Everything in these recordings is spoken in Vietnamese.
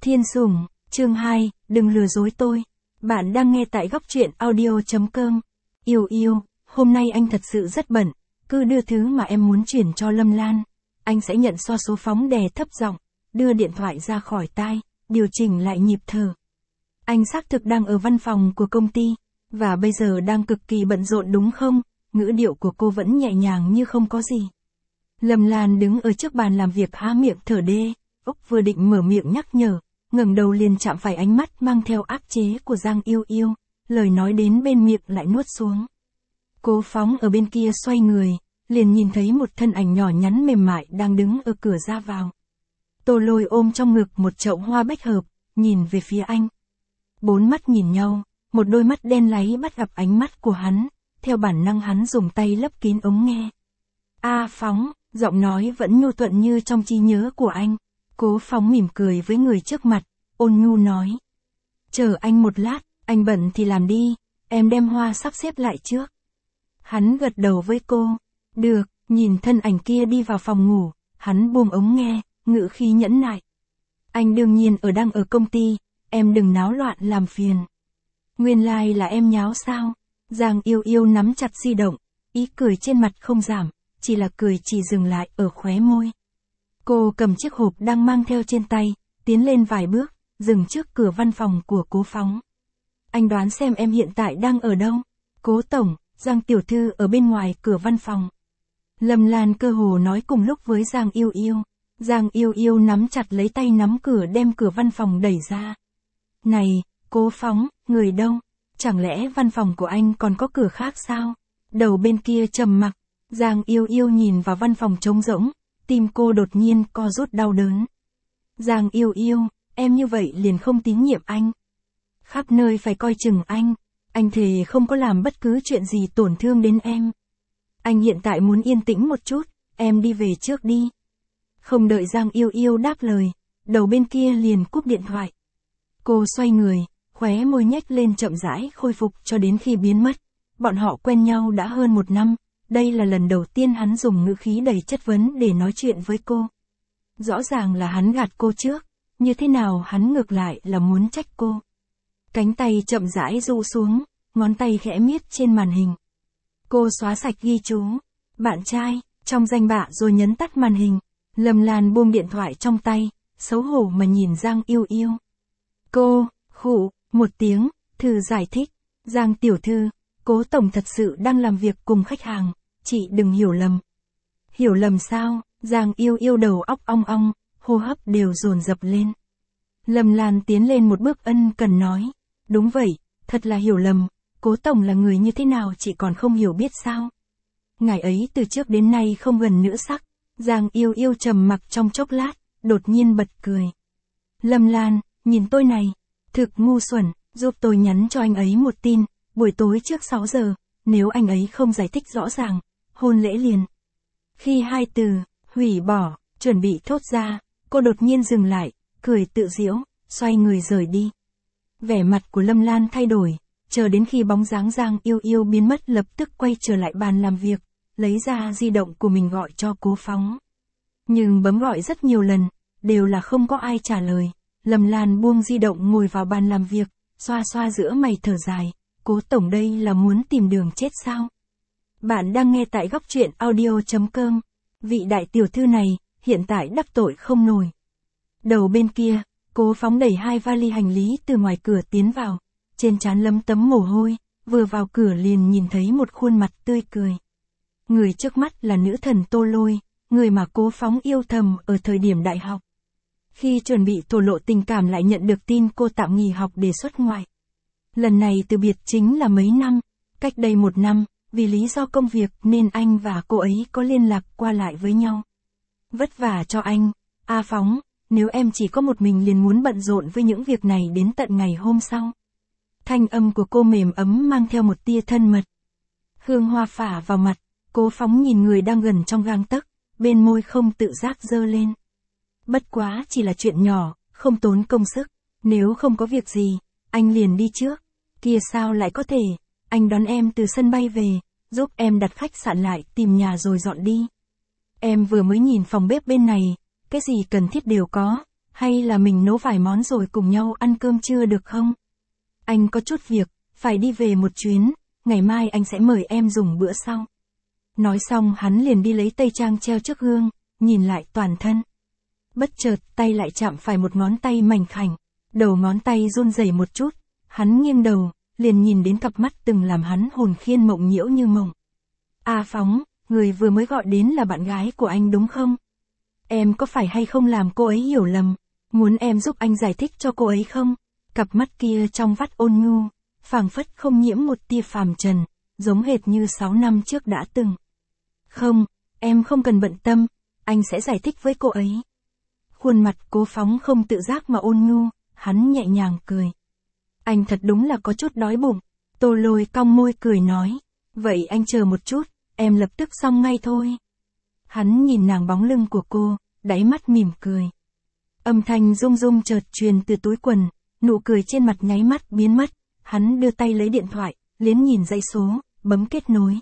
Thiên Sủng, chương 2, đừng lừa dối tôi. Bạn đang nghe tại góc truyện audio.com. Yêu yêu, hôm nay anh thật sự rất bận, cứ đưa thứ mà em muốn chuyển cho Lâm Lan. Anh sẽ nhận so số phóng đè thấp giọng, đưa điện thoại ra khỏi tai, điều chỉnh lại nhịp thở. Anh xác thực đang ở văn phòng của công ty, và bây giờ đang cực kỳ bận rộn đúng không? Ngữ điệu của cô vẫn nhẹ nhàng như không có gì. Lâm Lan đứng ở trước bàn làm việc há miệng thở đê, Úc vừa định mở miệng nhắc nhở, ngẩng đầu liền chạm phải ánh mắt mang theo áp chế của Giang Yêu Yêu, lời nói đến bên miệng lại nuốt xuống. Cố Phóng ở bên kia xoay người, liền nhìn thấy một thân ảnh nhỏ nhắn mềm mại đang đứng ở cửa ra vào. Tô Lôi ôm trong ngực một chậu hoa bách hợp, nhìn về phía anh. Bốn mắt nhìn nhau, một đôi mắt đen láy bắt gặp ánh mắt của hắn, theo bản năng hắn dùng tay lấp kín ống nghe. A Phóng, giọng nói vẫn nhu thuận như trong trí nhớ của anh. Cố Phóng mỉm cười với người trước mặt, ôn nhu nói. Chờ anh một lát, anh bận thì làm đi, em đem hoa sắp xếp lại trước. Hắn gật đầu với cô. Được, nhìn thân ảnh kia đi vào phòng ngủ, hắn buông ống nghe, ngữ khí nhẫn nại. Anh đương nhiên đang ở công ty, em đừng náo loạn làm phiền. Nguyên lai là em nháo sao? Giang Yêu Yêu nắm chặt di động, ý cười trên mặt không giảm, chỉ là cười chỉ dừng lại ở khóe môi. Cô cầm chiếc hộp đang mang theo trên tay, tiến lên vài bước, dừng trước cửa văn phòng của Cố Phóng. Anh đoán xem em hiện tại đang ở đâu? Cố tổng, Giang tiểu thư ở bên ngoài cửa văn phòng. Lâm Lan cơ hồ nói cùng lúc với Giang Yêu Yêu. Giang Yêu Yêu nắm chặt lấy tay nắm cửa đem cửa văn phòng đẩy ra. Này, Cố Phóng, người đâu? Chẳng lẽ văn phòng của anh còn có cửa khác sao? Đầu bên kia trầm mặc, Giang Yêu Yêu nhìn vào văn phòng trống rỗng, tim cô đột nhiên co rút đau đớn. Giang Yêu Yêu, em như vậy liền không tín nhiệm anh. Khắp nơi phải coi chừng anh thề không có làm bất cứ chuyện gì tổn thương đến em. Anh hiện tại muốn yên tĩnh một chút, em đi về trước đi. Không đợi Giang Yêu Yêu đáp lời, đầu bên kia liền cúp điện thoại. Cô xoay người, khóe môi nhếch lên chậm rãi khôi phục cho đến khi biến mất. Bọn họ quen nhau đã hơn 1 năm, đây là lần đầu tiên hắn dùng ngữ khí đầy chất vấn để nói chuyện với cô. Rõ ràng là hắn gạt cô trước, như thế nào hắn ngược lại là muốn trách cô. Cánh tay chậm rãi ru xuống, ngón tay khẽ miết trên màn hình. Cô xóa sạch ghi chú, bạn trai, trong danh bạ rồi nhấn tắt màn hình. Lâm Lan buông điện thoại trong tay, xấu hổ mà nhìn Giang Yêu Yêu. Cô, khụ, một tiếng, thư giải thích. Giang tiểu thư, Cố tổng thật sự đang làm việc cùng khách hàng, chị đừng hiểu lầm. Hiểu lầm sao? Giang Yêu Yêu đầu óc ong ong, hô hấp đều dồn dập lên. Lâm Lan tiến lên một bước ân cần nói. Đúng vậy, thật là hiểu lầm, Cố tổng là người như thế nào chị còn không hiểu biết sao? Ngài ấy từ trước đến nay không gần nữ sắc. Giang Yêu Yêu trầm mặc trong chốc lát, đột nhiên bật cười. Lâm Lan, nhìn tôi này, thực ngu xuẩn, giúp tôi nhắn cho anh ấy một tin, buổi tối trước 6 giờ, nếu anh ấy không giải thích rõ ràng, hôn lễ liền. Khi hai từ, hủy bỏ, chuẩn bị thốt ra, cô đột nhiên dừng lại, cười tự giễu, xoay người rời đi. Vẻ mặt của Lâm Lan thay đổi, chờ đến khi bóng dáng Giang Yêu Yêu biến mất lập tức quay trở lại bàn làm việc, lấy ra di động của mình gọi cho Cố Phóng. Nhưng bấm gọi rất nhiều lần, đều là không có ai trả lời. Lâm Lan buông di động ngồi vào bàn làm việc, xoa xoa giữa mày thở dài. Cố tổng đây là muốn tìm đường chết sao? Bạn đang nghe tại góc truyện audio.com. Vị đại tiểu thư này, hiện tại đắc tội không nổi. Đầu bên kia, Cố Phóng đẩy 2 vali hành lý từ ngoài cửa tiến vào. Trên trán lấm tấm mồ hôi, vừa vào cửa liền nhìn thấy một khuôn mặt tươi cười. Người trước mắt là nữ thần Tô Lôi, người mà Cố Phóng yêu thầm ở thời điểm đại học. Khi chuẩn bị thổ lộ tình cảm lại nhận được tin cô tạm nghỉ học để xuất ngoại. Lần này từ biệt chính là mấy năm, cách đây 1 năm, vì lý do công việc nên anh và cô ấy có liên lạc qua lại với nhau. Vất vả cho anh, A Phóng, nếu em chỉ có một mình liền muốn bận rộn với những việc này đến tận ngày hôm sau. Thanh âm của cô mềm ấm mang theo một tia thân mật. Hương hoa phả vào mặt, Cố Phóng nhìn người đang gần trong gang tấc, bên môi không tự giác giơ lên. Bất quá chỉ là chuyện nhỏ, không tốn công sức, nếu không có việc gì, anh liền đi trước. Kia sao lại có thể, anh đón em từ sân bay về, giúp em đặt khách sạn lại, tìm nhà rồi dọn đi. Em vừa mới nhìn phòng bếp bên này, cái gì cần thiết đều có, hay là mình nấu vài món rồi cùng nhau ăn cơm trưa được không? Anh có chút việc, phải đi về một chuyến, ngày mai anh sẽ mời em dùng bữa sau. Nói xong hắn liền đi lấy tây trang treo trước gương, nhìn lại toàn thân. Bất chợt tay lại chạm phải một ngón tay mảnh khảnh, đầu ngón tay run rẩy một chút, hắn nghiêng đầu, liền nhìn đến cặp mắt từng làm hắn hồn khiên mộng nhiễu như mộng. A Phóng, người vừa mới gọi đến là bạn gái của anh đúng không? Em có phải hay không làm cô ấy hiểu lầm, muốn em giúp anh giải thích cho cô ấy không? Cặp mắt kia trong vắt ôn nhu, phảng phất không nhiễm một tia phàm trần, giống hệt như 6 năm trước đã từng. Không, em không cần bận tâm, anh sẽ giải thích với cô ấy. Khuôn mặt Cố Phóng không tự giác mà ôn nhu, hắn nhẹ nhàng cười. Anh thật đúng là có chút đói bụng. Tô Lôi cong môi cười nói. Vậy anh chờ một chút, em lập tức xong ngay thôi. Hắn nhìn nàng bóng lưng của cô, đáy mắt mỉm cười. Âm thanh rung rung chợt truyền từ túi quần, nụ cười trên mặt nháy mắt biến mất. Hắn đưa tay lấy điện thoại, liếc nhìn dãy số, bấm kết nối.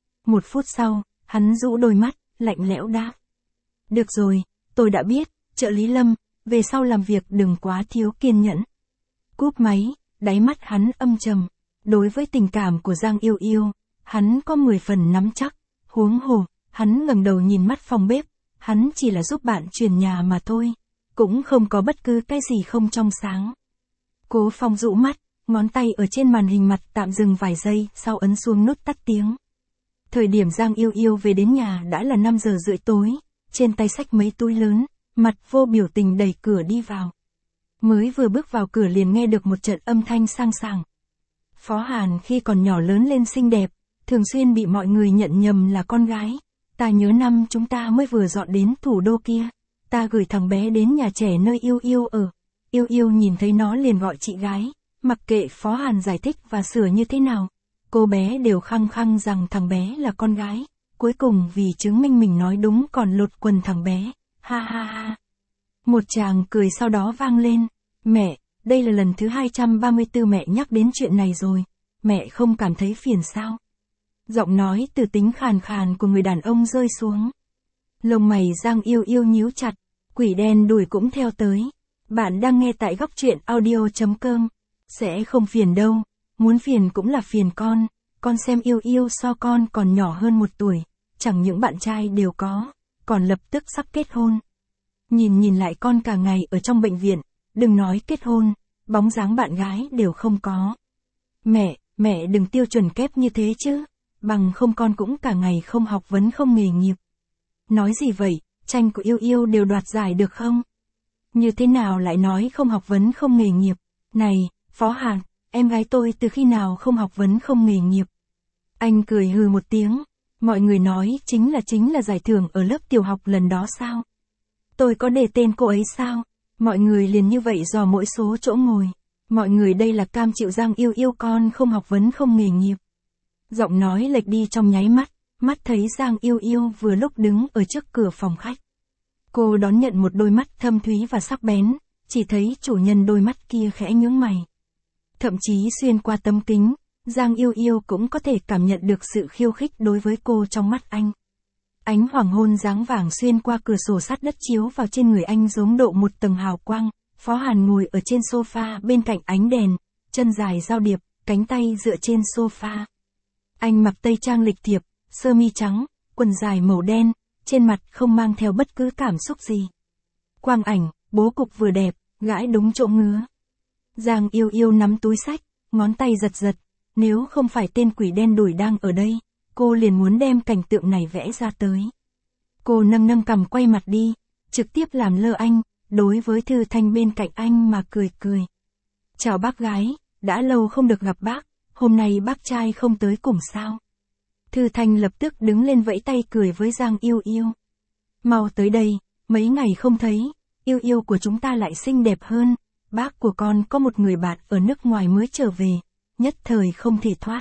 1 phút sau, hắn rũ đôi mắt, lạnh lẽo đáp. Được rồi, tôi đã biết, trợ lý Lâm, về sau làm việc đừng quá thiếu kiên nhẫn. Cúp máy, đáy mắt hắn âm trầm. Đối với tình cảm của Giang Yêu Yêu, hắn có 10 phần nắm chắc. Huống hồ, hắn ngẩng đầu nhìn mắt phòng bếp, hắn chỉ là giúp bạn chuyển nhà mà thôi, cũng không có bất cứ cái gì không trong sáng. Cố Phong rũ mắt, ngón tay ở trên màn hình mặt tạm dừng vài giây, sau ấn xuống nút tắt tiếng. Thời điểm Giang Yêu Yêu về đến nhà đã là 5 giờ rưỡi tối, trên tay xách mấy túi lớn, mặt vô biểu tình đẩy cửa đi vào. Mới vừa bước vào cửa liền nghe được một trận âm thanh sang sảng. Phó Hàn khi còn nhỏ lớn lên xinh đẹp, thường xuyên bị mọi người nhận nhầm là con gái. Ta nhớ năm chúng ta mới vừa dọn đến thủ đô kia, ta gửi thằng bé đến nhà trẻ nơi Yêu Yêu ở. Yêu Yêu nhìn thấy nó liền gọi chị gái, mặc kệ Phó Hàn giải thích và sửa như thế nào. Cô bé đều khăng khăng rằng thằng bé là con gái, cuối cùng vì chứng minh mình nói đúng còn lột quần thằng bé. Ha ha ha. Một tràng cười sau đó vang lên. Mẹ, đây là lần thứ 234 mẹ nhắc đến chuyện này rồi. Mẹ không cảm thấy phiền sao? Giọng nói từ tính khàn khàn của người đàn ông rơi xuống. Lông mày Giang Yêu Yêu nhíu chặt, quỷ đen đuổi cũng theo tới. Bạn đang nghe tại góc truyện audio.com. Sẽ không phiền đâu, muốn phiền cũng là phiền con xem Yêu Yêu so con còn nhỏ hơn 1 tuổi, chẳng những bạn trai đều có, còn lập tức sắp kết hôn. Nhìn lại con cả ngày ở trong bệnh viện, đừng nói kết hôn, bóng dáng bạn gái đều không có. Mẹ đừng tiêu chuẩn kép như thế chứ, bằng không con cũng cả ngày không học vấn không nghề nghiệp. Nói gì vậy, tranh của Yêu Yêu đều đoạt giải được không? Như thế nào lại nói không học vấn không nghề nghiệp? Này, Phó Hàn, em gái tôi từ khi nào không học vấn không nghề nghiệp? Anh cười hừ một tiếng, mọi người nói chính là giải thưởng ở lớp tiểu học lần đó sao? Tôi có đề tên cô ấy sao? Mọi người liền như vậy dò mỗi số chỗ ngồi. Mọi người đây là cam chịu Giang Yêu Yêu con không học vấn không nghề nghiệp. Giọng nói lệch đi trong nháy mắt, mắt thấy Giang Yêu Yêu vừa lúc đứng ở trước cửa phòng khách. Cô đón nhận một đôi mắt thâm thúy và sắc bén, chỉ thấy chủ nhân đôi mắt kia khẽ nhướng mày. Thậm chí xuyên qua tấm kính, Giang Yêu Yêu cũng có thể cảm nhận được sự khiêu khích đối với cô trong mắt anh. Ánh hoàng hôn dáng vàng xuyên qua cửa sổ sắt đất chiếu vào trên người anh giống độ một tầng hào quang. Phó Hàn ngồi ở trên sofa bên cạnh ánh đèn, chân dài giao điệp, cánh tay dựa trên sofa. Anh mặc tây trang lịch thiệp, sơ mi trắng, quần dài màu đen, trên mặt không mang theo bất cứ cảm xúc gì. Quang ảnh, bố cục vừa đẹp, gãi đúng chỗ ngứa. Giang Yêu Yêu nắm túi xách, ngón tay giật, nếu không phải tên quỷ đen đuổi đang ở đây, cô liền muốn đem cảnh tượng này vẽ ra tới. Cô nâng cằm quay mặt đi, trực tiếp làm lơ anh, đối với Thư Thanh bên cạnh anh mà cười. Chào bác gái, đã lâu không được gặp bác, hôm nay bác trai không tới cùng sao? Thư Thanh lập tức đứng lên vẫy tay cười với Giang Yêu Yêu. Mau tới đây, mấy ngày không thấy, Yêu Yêu của chúng ta lại xinh đẹp hơn, bác của con có một người bạn ở nước ngoài mới trở về, nhất thời không thể thoát.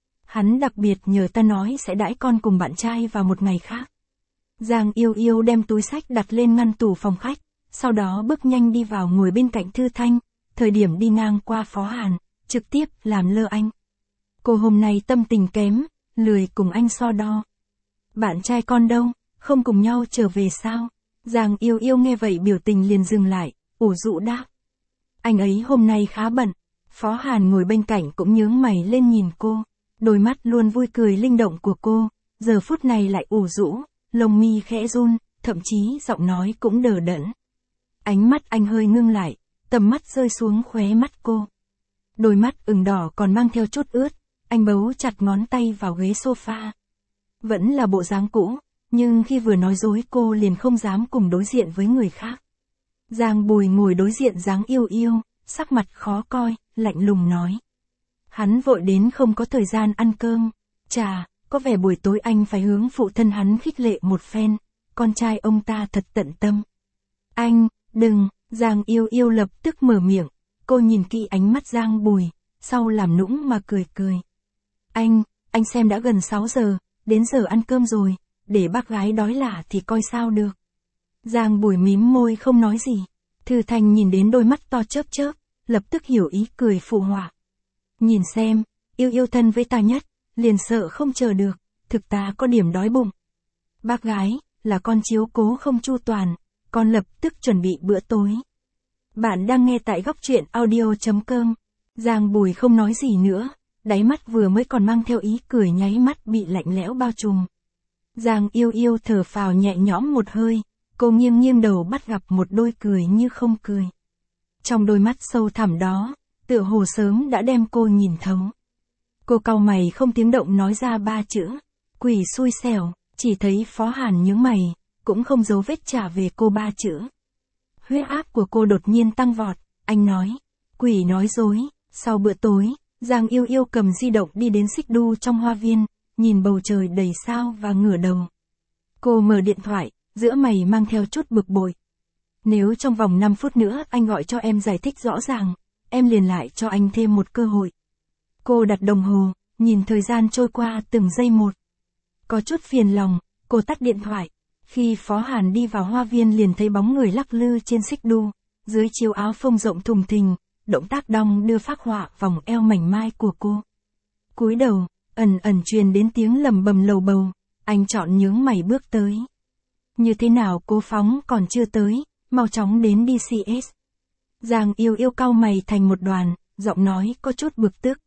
Hắn đặc biệt nhờ ta nói sẽ đãi con cùng bạn trai vào một ngày khác. Giang Yêu Yêu đem túi xách đặt lên ngăn tủ phòng khách, sau đó bước nhanh đi vào ngồi bên cạnh Thư Thanh, thời điểm đi ngang qua Phó Hàn, trực tiếp làm lơ anh. Cô hôm nay tâm tình kém, lười cùng anh so đo. Bạn trai con đâu, không cùng nhau trở về sao? Giang Yêu Yêu nghe vậy biểu tình liền dừng lại, ủ rũ đáp. Anh ấy hôm nay khá bận. Phó Hàn ngồi bên cạnh cũng nhướng mày lên nhìn cô. Đôi mắt luôn vui cười linh động của cô, giờ phút này lại ủ rũ, lông mi khẽ run, thậm chí giọng nói cũng đờ đẫn. Ánh mắt anh hơi ngưng lại, tầm mắt rơi xuống khóe mắt cô. Đôi mắt ửng đỏ còn mang theo chút ướt, anh bấu chặt ngón tay vào ghế sofa. Vẫn là bộ dáng cũ, nhưng khi vừa nói dối cô liền không dám cùng đối diện với người khác. Giang Bùi ngồi đối diện dáng yêu yêu, sắc mặt khó coi, lạnh lùng nói. Hắn vội đến không có thời gian ăn cơm. Chà, có vẻ buổi tối anh phải hướng phụ thân hắn khích lệ một phen, con trai ông ta thật tận tâm. Anh, đừng, Giang yêu yêu lập tức mở miệng, cô nhìn kỹ ánh mắt Giang Bùi, sau làm nũng mà cười cười. Anh xem đã gần 6 giờ, đến giờ ăn cơm rồi, để bác gái đói lả thì coi sao được. Giang Bùi mím môi không nói gì. Thư Thành nhìn đến đôi mắt to chớp chớp, lập tức hiểu ý cười phụ họa. Nhìn xem, yêu yêu thân với ta nhất, liền sợ không chờ được, thực ta có điểm đói bụng. Bác gái, là con chiếu cố không chu toàn, con lập tức chuẩn bị bữa tối. Bạn đang nghe tại góc truyện audio.com. Giang Bùi không nói gì nữa, đáy mắt vừa mới còn mang theo ý cười nháy mắt bị lạnh lẽo bao trùm. Giang yêu yêu thở phào nhẹ nhõm một hơi, cô nghiêng nghiêng đầu bắt gặp một đôi cười như không cười. Trong đôi mắt sâu thẳm đó, tựa hồ sớm đã đem cô nhìn thấu. Cô cau mày không tiếng động nói ra 3 chữ, quỷ xui xẻo, chỉ thấy Phó Hàn nhướng mày, cũng không giấu vết trả về cô 3 chữ. Huyết áp của cô đột nhiên tăng vọt, anh nói, quỷ nói dối. Sau bữa tối, Giang yêu yêu cầm di động đi đến xích đu trong hoa viên, nhìn bầu trời đầy sao và ngửa đầu. Cô mở điện thoại, giữa mày mang theo chút bực bội. Nếu trong vòng 5 phút nữa anh gọi cho em giải thích rõ ràng, em liền lại cho anh thêm một cơ hội. Cô đặt đồng hồ, nhìn thời gian trôi qua từng giây một. Có chút phiền lòng, cô tắt điện thoại. Khi Phó Hàn đi vào hoa viên liền thấy bóng người lắc lư trên xích đu, dưới chiếu áo phông rộng thùng thình, động tác đong đưa phác họa vòng eo mảnh mai của cô. Cúi đầu, ẩn ẩn truyền đến tiếng lầm bầm lầu bầu, anh chọn nhướng mày bước tới. Như thế nào cô Phóng còn chưa tới, mau chóng đến DCS. Giang yêu yêu cau mày thành một đoàn, giọng nói có chút bực tức.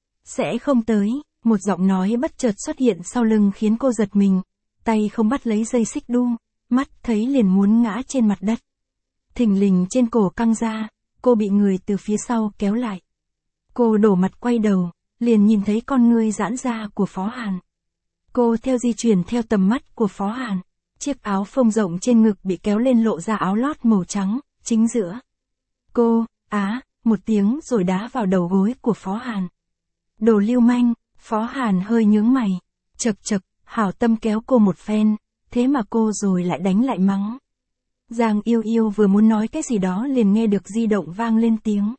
Sẽ không tới, một giọng nói bất chợt xuất hiện sau lưng khiến cô giật mình, tay không bắt lấy dây xích đu, mắt thấy liền muốn ngã trên mặt đất. Thình lình trên cổ căng ra, cô bị người từ phía sau kéo lại. Cô đổ mặt quay đầu, liền nhìn thấy con ngươi giãn ra của Phó Hàn. Cô theo di chuyển theo tầm mắt của Phó Hàn, chiếc áo phông rộng trên ngực bị kéo lên lộ ra áo lót màu trắng, chính giữa. Cô, một tiếng rồi đá vào đầu gối của Phó Hàn. Đồ lưu manh, Phó Hàn hơi nhướng mày, chậc chậc, hảo tâm kéo cô một phen, thế mà cô rồi lại đánh lại mắng. Giang yêu yêu vừa muốn nói cái gì đó liền nghe được di động vang lên tiếng.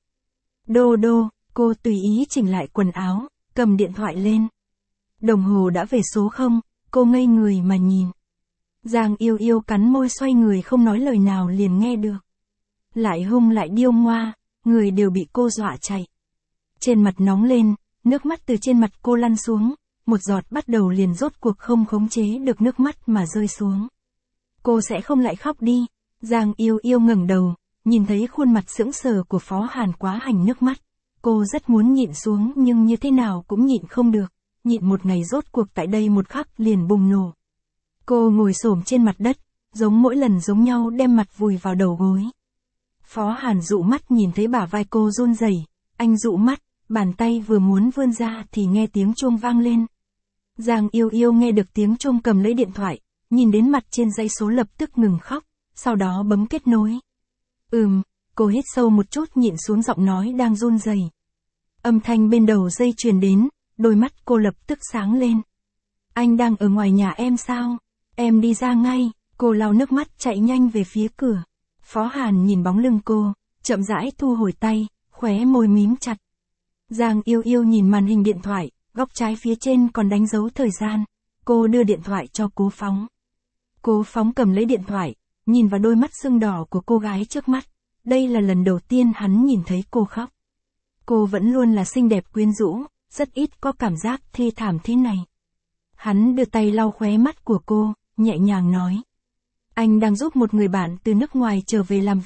Đô đô, cô tùy ý chỉnh lại quần áo, cầm điện thoại lên. Đồng hồ đã về số 0, cô ngây người mà nhìn. Giang yêu yêu cắn môi xoay người không nói lời nào liền nghe được. Lại hung lại điêu ngoa, người đều bị cô dọa chạy. Trên mặt nóng lên, nước mắt từ trên mặt cô lăn xuống, một giọt bắt đầu liền rốt cuộc không khống chế được nước mắt mà rơi xuống. Cô sẽ không lại khóc đi. Giang yêu yêu ngẩng đầu, nhìn thấy khuôn mặt sững sờ của Phó Hàn quá hành nước mắt. Cô rất muốn nhịn xuống nhưng như thế nào cũng nhịn không được, nhịn một ngày rốt cuộc tại đây một khắc liền bùng nổ. Cô ngồi xổm trên mặt đất, giống mỗi lần giống nhau đem mặt vùi vào đầu gối. Phó Hàn dụ mắt nhìn thấy bả vai cô run rẩy, anh dụ mắt, bàn tay vừa muốn vươn ra thì nghe tiếng chuông vang lên. Giang yêu yêu nghe được tiếng chuông cầm lấy điện thoại, nhìn đến mặt trên dãy số lập tức ngừng khóc, sau đó bấm kết nối. Cô hít sâu một chút nhịn xuống giọng nói đang run rẩy. Âm thanh bên đầu dây truyền đến, đôi mắt cô lập tức sáng lên. Anh đang ở ngoài nhà em sao? Em đi ra ngay. Cô lau nước mắt chạy nhanh về phía cửa. Phó Hàn nhìn bóng lưng cô, chậm rãi thu hồi tay, khóe môi mím chặt. Giang yêu yêu nhìn màn hình điện thoại, góc trái phía trên còn đánh dấu thời gian. Cô đưa điện thoại cho Cố Phóng. Cố Phóng cầm lấy điện thoại, nhìn vào đôi mắt sưng đỏ của cô gái trước mắt. Đây là lần đầu tiên hắn nhìn thấy cô khóc. Cô vẫn luôn là xinh đẹp quyến rũ, rất ít có cảm giác thê thảm thế này. Hắn đưa tay lau khóe mắt của cô, nhẹ nhàng nói. Anh đang giúp một người bạn từ nước ngoài trở về làm việc,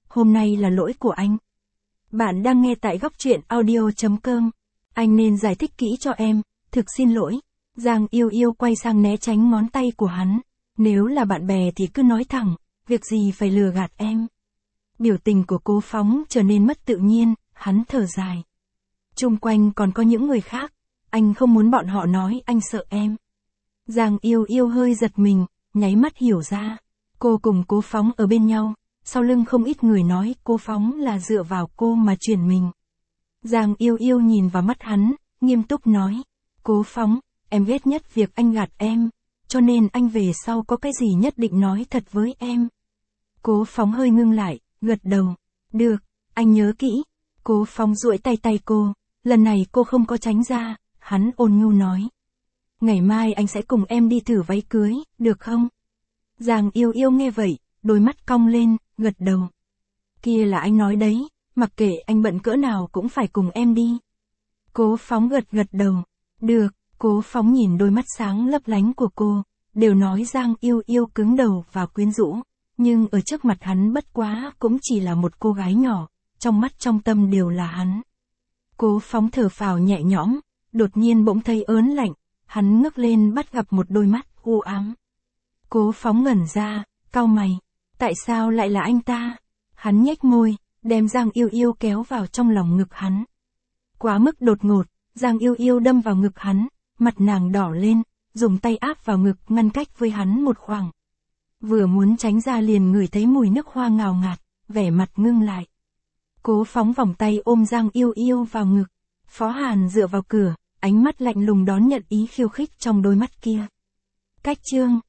hôm nay là lỗi của anh. Bạn đang nghe tại góc truyện audio.com. Anh nên giải thích kỹ cho em, thực xin lỗi. Giang Yêu Yêu quay sang né tránh ngón tay của hắn. Nếu là bạn bè thì cứ nói thẳng, việc gì phải lừa gạt em. Biểu tình của Cố Phóng trở nên mất tự nhiên, hắn thở dài. Chung quanh còn có những người khác, anh không muốn bọn họ nói anh sợ em. Giang Yêu Yêu hơi giật mình, nháy mắt hiểu ra. Cô cùng Cố Phóng ở bên nhau, sau lưng không ít người nói Cố Phóng là dựa vào cô mà chuyển mình. Giang Yêu Yêu nhìn vào mắt hắn, nghiêm túc nói. Cố Phóng, em ghét nhất việc anh gạt em, cho nên anh về sau có cái gì nhất định nói thật với em. Cố Phóng hơi ngưng lại, gật đầu. Được, anh nhớ kỹ. Cố Phóng duỗi tay cô, lần này cô không có tránh ra, hắn ôn nhu nói. Ngày mai anh sẽ cùng em đi thử váy cưới, được không? Giang Yêu Yêu nghe vậy, đôi mắt cong lên, gật đầu. Kia là anh nói đấy, mặc kệ anh bận cỡ nào cũng phải cùng em đi. Cố Phóng gật đầu. Được, Cố Phóng nhìn đôi mắt sáng lấp lánh của cô, đều nói Giang Yêu Yêu cứng đầu và quyến rũ, nhưng ở trước mặt hắn bất quá cũng chỉ là một cô gái nhỏ, trong mắt trong tâm đều là hắn. Cố Phóng thở phào nhẹ nhõm, đột nhiên bỗng thấy ớn lạnh, hắn ngước lên bắt gặp một đôi mắt u ám. Cố Phóng ngẩn ra, cau mày, tại sao lại là anh ta? Hắn nhếch môi, đem Giang Yêu Yêu kéo vào trong lòng ngực hắn. Quá mức đột ngột, Giang Yêu Yêu đâm vào ngực hắn, mặt nàng đỏ lên, dùng tay áp vào ngực ngăn cách với hắn một khoảng. Vừa muốn tránh ra liền ngửi thấy mùi nước hoa ngào ngạt, vẻ mặt ngưng lại. Cố Phóng vòng tay ôm Giang Yêu Yêu vào ngực. Phó Hàn dựa vào cửa, ánh mắt lạnh lùng đón nhận ý khiêu khích trong đôi mắt kia. Cách chương